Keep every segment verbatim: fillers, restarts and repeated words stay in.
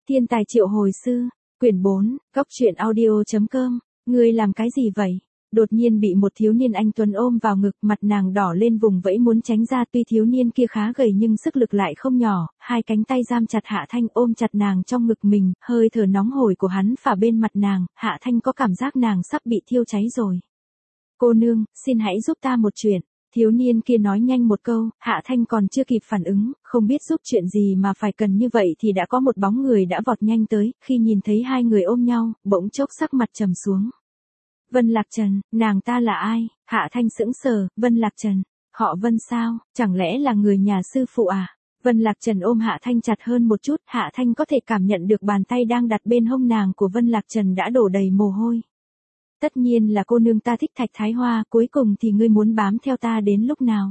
Thiên tài triệu hồi sư, quyển bốn, góc truyện audio.com, ngươi làm cái gì vậy? Đột nhiên bị một thiếu niên anh tuấn ôm vào ngực, mặt nàng đỏ lên vùng vẫy muốn tránh ra, tuy thiếu niên kia khá gầy nhưng sức lực lại không nhỏ, hai cánh tay giam chặt Hạ Thanh ôm chặt nàng trong ngực mình, hơi thở nóng hổi của hắn phả bên mặt nàng, Hạ Thanh có cảm giác nàng sắp bị thiêu cháy rồi. Cô nương, xin hãy giúp ta một chuyện. Thiếu niên kia nói nhanh một câu, Hạ Thanh còn chưa kịp phản ứng, không biết giúp chuyện gì mà phải cần như vậy thì đã có một bóng người đã vọt nhanh tới, khi nhìn thấy hai người ôm nhau, bỗng chốc sắc mặt trầm xuống. Vân Lạc Trần, nàng ta là ai? Hạ Thanh sững sờ, Vân Lạc Trần, họ Vân sao, chẳng lẽ là người nhà sư phụ à? Vân Lạc Trần ôm Hạ Thanh chặt hơn một chút, Hạ Thanh có thể cảm nhận được bàn tay đang đặt bên hông nàng của Vân Lạc Trần đã đổ đầy mồ hôi. Tất nhiên là cô nương, ta thích Thạch Thái Hoa, cuối cùng thì ngươi muốn bám theo ta đến lúc nào?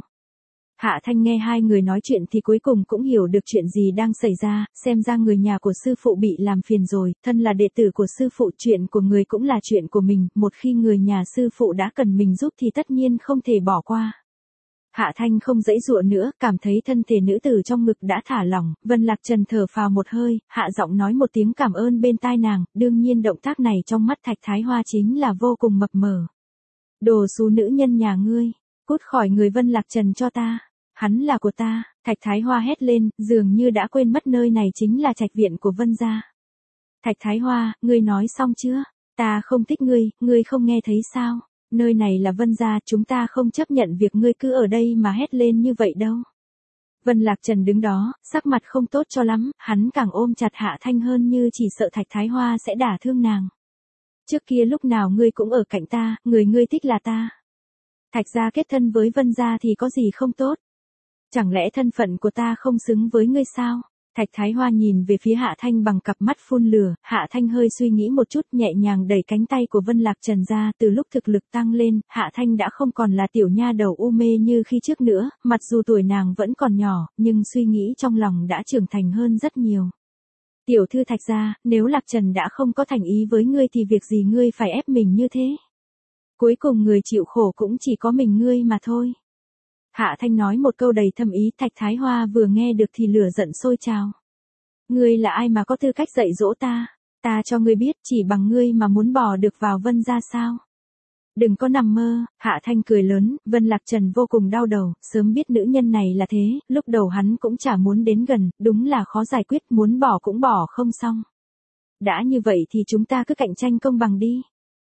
Hạ Thanh nghe hai người nói chuyện thì cuối cùng cũng hiểu được chuyện gì đang xảy ra, xem ra người nhà của sư phụ bị làm phiền rồi, thân là đệ tử của sư phụ, chuyện của người cũng là chuyện của mình, một khi người nhà sư phụ đã cần mình giúp thì tất nhiên không thể bỏ qua. Hạ Thanh không giãy giụa nữa, cảm thấy thân thể nữ tử trong ngực đã thả lỏng, Vân Lạc Trần thở phào một hơi, hạ giọng nói một tiếng cảm ơn bên tai nàng, đương nhiên động tác này trong mắt Thạch Thái Hoa chính là vô cùng mập mờ. Đồ xú nữ nhân nhà ngươi, cút khỏi người Vân Lạc Trần cho ta, hắn là của ta, Thạch Thái Hoa hét lên, dường như đã quên mất nơi này chính là trạch viện của Vân gia. Thạch Thái Hoa, ngươi nói xong chưa? Ta không thích ngươi, ngươi không nghe thấy sao? Nơi này là Vân gia, chúng ta không chấp nhận việc ngươi cứ ở đây mà hét lên như vậy đâu. Vân Lạc Trần đứng đó, sắc mặt không tốt cho lắm, hắn càng ôm chặt Hạ Thanh hơn như chỉ sợ Thạch Thái Hoa sẽ đả thương nàng. Trước kia lúc nào ngươi cũng ở cạnh ta, người ngươi thích là ta. Thạch gia kết thân với Vân gia thì có gì không tốt? Chẳng lẽ thân phận của ta không xứng với ngươi sao? Thạch Thái Hoa nhìn về phía Hạ Thanh bằng cặp mắt phun lửa, Hạ Thanh hơi suy nghĩ một chút, nhẹ nhàng đẩy cánh tay của Vân Lạc Trần ra, từ lúc thực lực tăng lên, Hạ Thanh đã không còn là tiểu nha đầu u mê như khi trước nữa, mặc dù tuổi nàng vẫn còn nhỏ, nhưng suy nghĩ trong lòng đã trưởng thành hơn rất nhiều. Tiểu thư Thạch gia, nếu Lạc Trần đã không có thành ý với ngươi thì việc gì ngươi phải ép mình như thế? Cuối cùng người chịu khổ cũng chỉ có mình ngươi mà thôi. Hạ Thanh nói một câu đầy thâm ý, Thạch Thái Hoa vừa nghe được thì lửa giận sôi trào. Ngươi là ai mà có tư cách dạy dỗ ta? Ta cho ngươi biết, chỉ bằng ngươi mà muốn bỏ được vào Vân gia sao? Đừng có nằm mơ, Hạ Thanh cười lớn, Vân Lạc Trần vô cùng đau đầu, sớm biết nữ nhân này là thế, lúc đầu hắn cũng chả muốn đến gần, đúng là khó giải quyết, muốn bỏ cũng bỏ không xong. Đã như vậy thì chúng ta cứ cạnh tranh công bằng đi.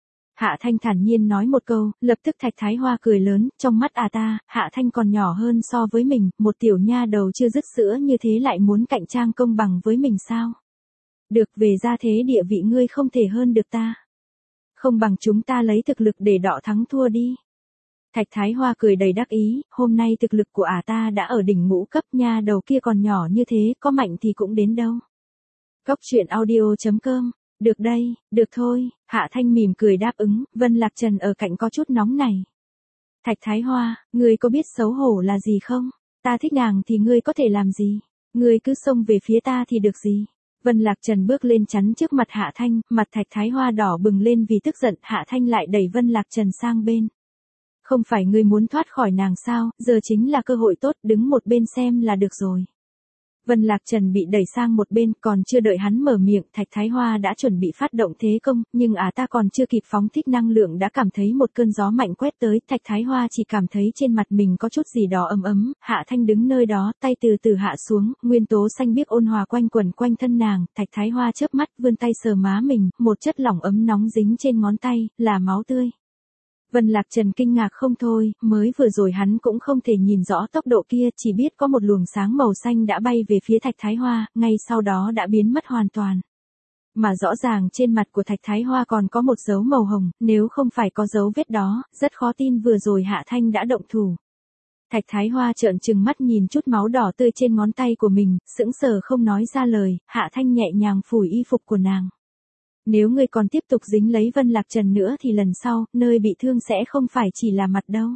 Hạ Thanh thản nhiên nói một câu, lập tức Thạch Thái Hoa cười lớn, trong mắt à ta, Hạ Thanh còn nhỏ hơn so với mình, một tiểu nha đầu chưa dứt sữa như thế lại muốn cạnh tranh công bằng với mình sao? Được, về gia thế địa vị ngươi không thể hơn được ta. Không bằng chúng ta lấy thực lực để đọ thắng thua đi. Thạch Thái Hoa cười đầy đắc ý, hôm nay thực lực của ả ta đã ở đỉnh ngũ cấp, nha đầu kia còn nhỏ như thế, có mạnh thì cũng đến đâu. Góc truyện audio.com. Được đây, được thôi, Hạ Thanh mỉm cười đáp ứng, Vân Lạc Trần ở cạnh có chút nóng này. Thạch Thái Hoa, ngươi có biết xấu hổ là gì không? Ta thích nàng thì ngươi có thể làm gì? Ngươi cứ xông về phía ta thì được gì? Vân Lạc Trần bước lên chắn trước mặt Hạ Thanh, mặt Thạch Thái Hoa đỏ bừng lên vì tức giận, Hạ Thanh lại đẩy Vân Lạc Trần sang bên. Không phải ngươi muốn thoát khỏi nàng sao, giờ chính là cơ hội tốt, đứng một bên xem là được rồi. Vân Lạc Trần bị đẩy sang một bên, còn chưa đợi hắn mở miệng, Thạch Thái Hoa đã chuẩn bị phát động thế công, nhưng à ta còn chưa kịp phóng thích năng lượng đã cảm thấy một cơn gió mạnh quét tới, Thạch Thái Hoa chỉ cảm thấy trên mặt mình có chút gì đó ấm ấm, Hạ Thanh đứng nơi đó, tay từ từ hạ xuống, nguyên tố xanh biếc ôn hòa quanh quẩn quanh thân nàng, Thạch Thái Hoa chớp mắt vươn tay sờ má mình, một chất lỏng ấm nóng dính trên ngón tay, là máu tươi. Vân Lạc Trần kinh ngạc không thôi, mới vừa rồi hắn cũng không thể nhìn rõ tốc độ kia, chỉ biết có một luồng sáng màu xanh đã bay về phía Thạch Thái Hoa, ngay sau đó đã biến mất hoàn toàn. Mà rõ ràng trên mặt của Thạch Thái Hoa còn có một dấu màu hồng, nếu không phải có dấu vết đó, rất khó tin vừa rồi Hạ Thanh đã động thủ. Thạch Thái Hoa trợn trừng mắt nhìn chút máu đỏ tươi trên ngón tay của mình, sững sờ không nói ra lời, Hạ Thanh nhẹ nhàng phủi y phục của nàng. Nếu ngươi còn tiếp tục dính lấy Vân Lạc Trần nữa thì lần sau, nơi bị thương sẽ không phải chỉ là mặt đâu.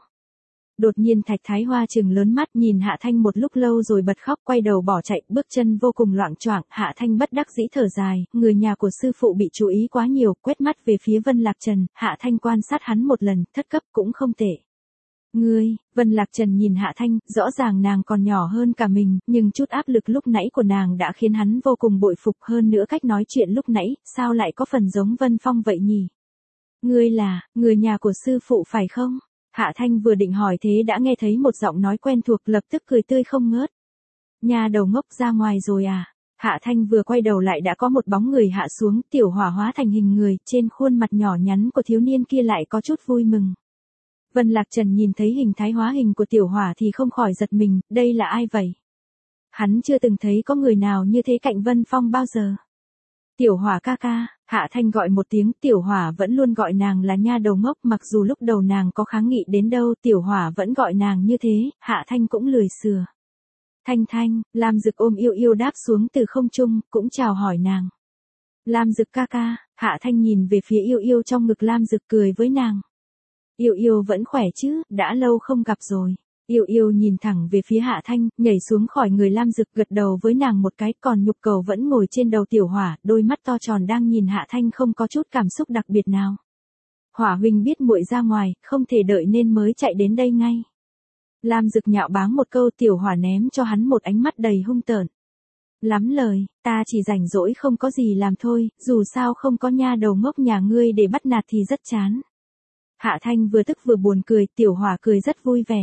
Đột nhiên Thạch Thái Hoa trừng lớn mắt nhìn Hạ Thanh một lúc lâu rồi bật khóc, quay đầu bỏ chạy, bước chân vô cùng loạng choạng, Hạ Thanh bất đắc dĩ thở dài, người nhà của sư phụ bị chú ý quá nhiều, quét mắt về phía Vân Lạc Trần, Hạ Thanh quan sát hắn một lần, thất cấp cũng không tệ. Ngươi, Vân Lạc Trần nhìn Hạ Thanh, rõ ràng nàng còn nhỏ hơn cả mình, nhưng chút áp lực lúc nãy của nàng đã khiến hắn vô cùng bội phục, hơn nữa cách nói chuyện lúc nãy, sao lại có phần giống Vân Phong vậy nhỉ? Ngươi là, người nhà của sư phụ phải không? Hạ Thanh vừa định hỏi thế đã nghe thấy một giọng nói quen thuộc, lập tức cười tươi không ngớt. Nhà đầu ngốc ra ngoài rồi à? Hạ Thanh vừa quay đầu lại đã có một bóng người hạ xuống, Tiểu Hỏa hóa thành hình người, trên khuôn mặt nhỏ nhắn của thiếu niên kia lại có chút vui mừng. Vân Lạc Trần nhìn thấy hình thái hóa hình của Tiểu Hỏa thì không khỏi giật mình, đây là ai vậy? Hắn chưa từng thấy có người nào như thế cạnh Vân Phong bao giờ. Tiểu Hỏa ca ca, Hạ Thanh gọi một tiếng, Tiểu Hỏa vẫn luôn gọi nàng là nha đầu ngốc, mặc dù lúc đầu nàng có kháng nghị đến đâu, Tiểu Hỏa vẫn gọi nàng như thế, Hạ Thanh cũng lười sửa. Thanh Thanh, Lam Dực ôm Yêu Yêu đáp xuống từ không trung, cũng chào hỏi nàng. Lam Dực ca ca, Hạ Thanh nhìn về phía Yêu Yêu trong ngực Lam Dực cười với nàng. Yêu Yêu vẫn khỏe chứ, đã lâu không gặp rồi. Yêu Yêu nhìn thẳng về phía Hạ Thanh, nhảy xuống khỏi người Lam Dực gật đầu với nàng một cái, còn Nhục Cầu vẫn ngồi trên đầu Tiểu Hỏa, đôi mắt to tròn đang nhìn Hạ Thanh không có chút cảm xúc đặc biệt nào. Hỏa huynh biết muội ra ngoài, không thể đợi nên mới chạy đến đây ngay. Lam Dực nhạo báng một câu, Tiểu Hỏa ném cho hắn một ánh mắt đầy hung tợn. Lắm lời, ta chỉ rảnh rỗi không có gì làm thôi, dù sao không có nha đầu ngốc nhà ngươi để bắt nạt thì rất chán. Hạ Thanh vừa tức vừa buồn cười, Tiểu Hỏa cười rất vui vẻ.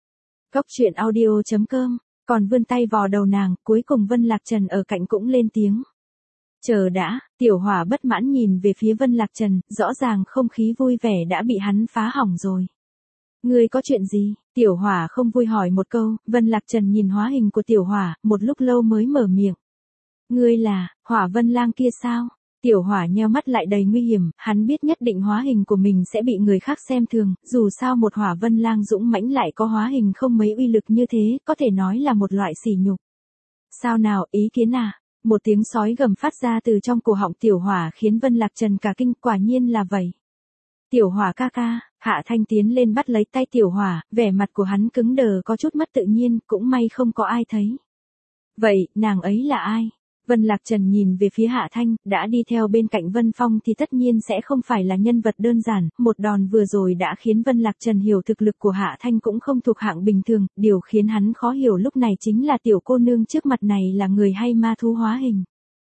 Cốc truyện audio chấm com, còn vươn tay vò đầu nàng, cuối cùng Vân Lạc Trần ở cạnh cũng lên tiếng. Chờ đã, Tiểu Hỏa bất mãn nhìn về phía Vân Lạc Trần, rõ ràng không khí vui vẻ đã bị hắn phá hỏng rồi. Ngươi có chuyện gì? Tiểu Hỏa không vui hỏi một câu, Vân Lạc Trần nhìn hóa hình của Tiểu Hỏa, một lúc lâu mới mở miệng. Ngươi là, Hỏa Vân Lang kia sao? Tiểu Hỏa nheo mắt lại đầy nguy hiểm, hắn biết nhất định hóa hình của mình sẽ bị người khác xem thường, dù sao một Hỏa Vân Lang dũng mãnh lại có hóa hình không mấy uy lực như thế, có thể nói là một loại sỉ nhục. Sao nào, ý kiến à? Một tiếng sói gầm phát ra từ trong cổ họng Tiểu Hỏa khiến Vân Lạc Trần cả kinh, quả nhiên là vậy. Tiểu Hỏa ca ca, Hạ Thanh tiến lên bắt lấy tay Tiểu Hỏa, vẻ mặt của hắn cứng đờ có chút mất tự nhiên, cũng may không có ai thấy. Vậy, nàng ấy là ai? Vân Lạc Trần nhìn về phía Hạ Thanh, đã đi theo bên cạnh Vân Phong thì tất nhiên sẽ không phải là nhân vật đơn giản, một đòn vừa rồi đã khiến Vân Lạc Trần hiểu thực lực của Hạ Thanh cũng không thuộc hạng bình thường, điều khiến hắn khó hiểu lúc này chính là tiểu cô nương trước mặt này là người hay ma thú hóa hình.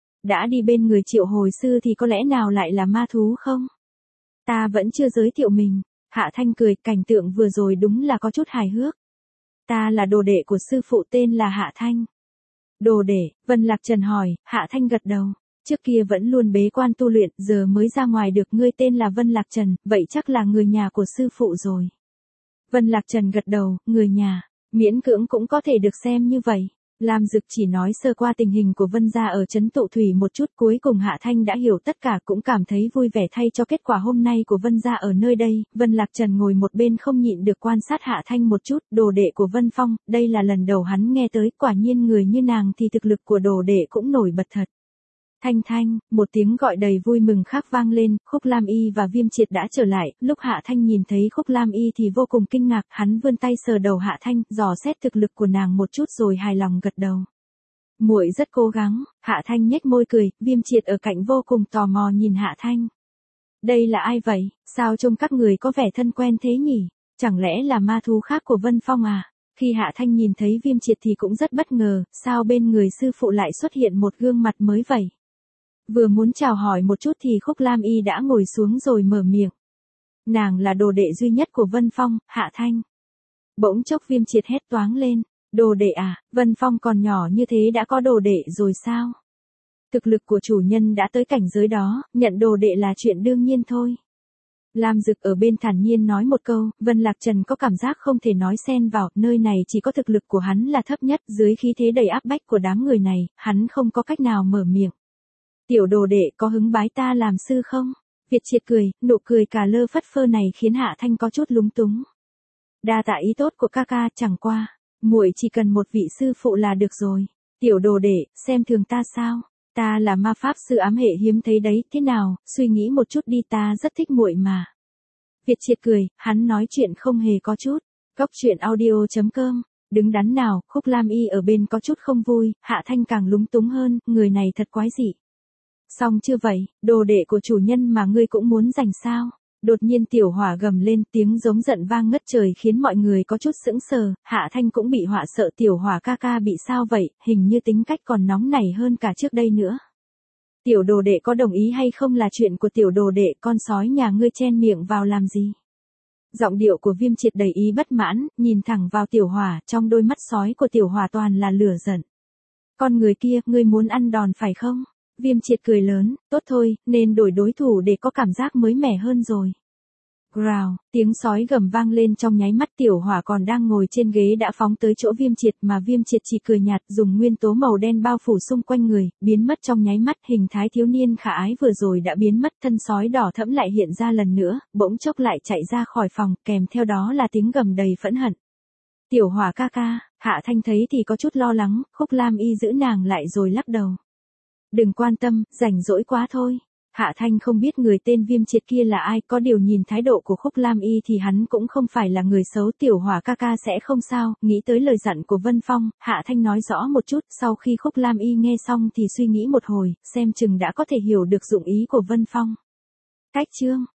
Đã đi bên người Triệu hồi sư thì có lẽ nào lại là ma thú không? Ta vẫn chưa giới thiệu mình. Hạ Thanh cười, cảnh tượng vừa rồi đúng là có chút hài hước. Ta là đồ đệ của sư phụ tên là Hạ Thanh. Đồ đệ, Vân Lạc Trần hỏi, Hạ Thanh gật đầu. Trước kia vẫn luôn bế quan tu luyện, giờ mới ra ngoài được, ngươi tên là Vân Lạc Trần, vậy chắc là người nhà của sư phụ rồi. Vân Lạc Trần gật đầu, người nhà, miễn cưỡng cũng có thể được xem như vậy. Lam Dực chỉ nói sơ qua tình hình của Vân gia ở trấn Tụ Thủy một chút, cuối cùng Hạ Thanh đã hiểu tất cả, cũng cảm thấy vui vẻ thay cho kết quả hôm nay của Vân gia ở nơi đây. Vân Lạc Trần ngồi một bên không nhịn được quan sát Hạ Thanh một chút, đồ đệ của Vân Phong, đây là lần đầu hắn nghe tới, quả nhiên người như nàng thì thực lực của đồ đệ cũng nổi bật thật. Thanh Thanh, một tiếng gọi đầy vui mừng khác vang lên, Khúc Lam Y và Viêm Triệt đã trở lại, lúc Hạ Thanh nhìn thấy Khúc Lam Y thì vô cùng kinh ngạc, hắn vươn tay sờ đầu Hạ Thanh, dò xét thực lực của nàng một chút rồi hài lòng gật đầu. Muội rất cố gắng, Hạ Thanh nhếch môi cười, Viêm Triệt ở cạnh vô cùng tò mò nhìn Hạ Thanh. Đây là ai vậy, sao trông các người có vẻ thân quen thế nhỉ, chẳng lẽ là ma thú khác của Vân Phong à? Khi Hạ Thanh nhìn thấy Viêm Triệt thì cũng rất bất ngờ, sao bên người sư phụ lại xuất hiện một gương mặt mới vậy? Vừa muốn chào hỏi một chút thì Khúc Lam Y đã ngồi xuống rồi mở miệng. Nàng là đồ đệ duy nhất của Vân Phong, Hạ Thanh. Bỗng chốc Viêm Triệt hét toáng lên. Đồ đệ à, Vân Phong còn nhỏ như thế đã có đồ đệ rồi sao? Thực lực của chủ nhân đã tới cảnh giới đó, nhận đồ đệ là chuyện đương nhiên thôi. Lam Dực ở bên thản nhiên nói một câu, Vân Lạc Trần có cảm giác không thể nói xen vào, nơi này chỉ có thực lực của hắn là thấp nhất, dưới khí thế đầy áp bách của đám người này, hắn không có cách nào mở miệng. Tiểu đồ đệ có hứng bái ta làm sư không? Việt Triệt cười, nụ cười cà lơ phất phơ này khiến Hạ Thanh có chút lúng túng. Đa tạ ý tốt của ca ca, chẳng qua, muội chỉ cần một vị sư phụ là được rồi. Tiểu đồ đệ, xem thường ta sao? Ta là ma pháp sư ám hệ hiếm thấy đấy, thế nào, suy nghĩ một chút đi, ta rất thích muội mà. Việt Triệt cười, hắn nói chuyện không hề có chút. Cốc truyện audio chấm com, đứng đắn nào, Khúc Lam Y ở bên có chút không vui, Hạ Thanh càng lúng túng hơn, người này thật quái dị. Xong chưa vậy, đồ đệ của chủ nhân mà ngươi cũng muốn giành sao? Đột nhiên tiểu hỏa gầm lên, tiếng giống giận vang ngất trời khiến mọi người có chút sững sờ, Hạ Thanh cũng bị họa sợ, tiểu hỏa ca ca bị sao vậy, hình như tính cách còn nóng nảy hơn cả trước đây nữa. Tiểu đồ đệ có đồng ý hay không là chuyện của tiểu đồ đệ, con sói nhà ngươi chen miệng vào làm gì? Giọng điệu của Viêm Triệt đầy ý bất mãn, nhìn thẳng vào tiểu hỏa, trong đôi mắt sói của tiểu hỏa toàn là lửa giận. Con người kia, ngươi muốn ăn đòn phải không? Viêm Triệt cười lớn, tốt thôi, nên đổi đối thủ để có cảm giác mới mẻ hơn rồi. Growl, tiếng sói gầm vang lên trong nháy mắt, tiểu hỏa còn đang ngồi trên ghế đã phóng tới chỗ Viêm Triệt mà Viêm Triệt chỉ cười nhạt, dùng nguyên tố màu đen bao phủ xung quanh người, biến mất trong nháy mắt, hình thái thiếu niên khả ái vừa rồi đã biến mất, thân sói đỏ thẫm lại hiện ra lần nữa, bỗng chốc lại chạy ra khỏi phòng, kèm theo đó là tiếng gầm đầy phẫn hận. Tiểu hỏa ca ca, Hạ Thanh thấy thì có chút lo lắng, Khúc Lam Y giữ nàng lại rồi lắc đầu. Đừng quan tâm, rảnh rỗi quá thôi. Hạ Thanh không biết người tên Viêm Triệt kia là ai, có điều nhìn thái độ của Khúc Lam Y thì hắn cũng không phải là người xấu, tiểu hỏa ca ca sẽ không sao, nghĩ tới lời dặn của Vân Phong, Hạ Thanh nói rõ một chút, sau khi Khúc Lam Y nghe xong thì suy nghĩ một hồi, xem chừng đã có thể hiểu được dụng ý của Vân Phong. Cách chương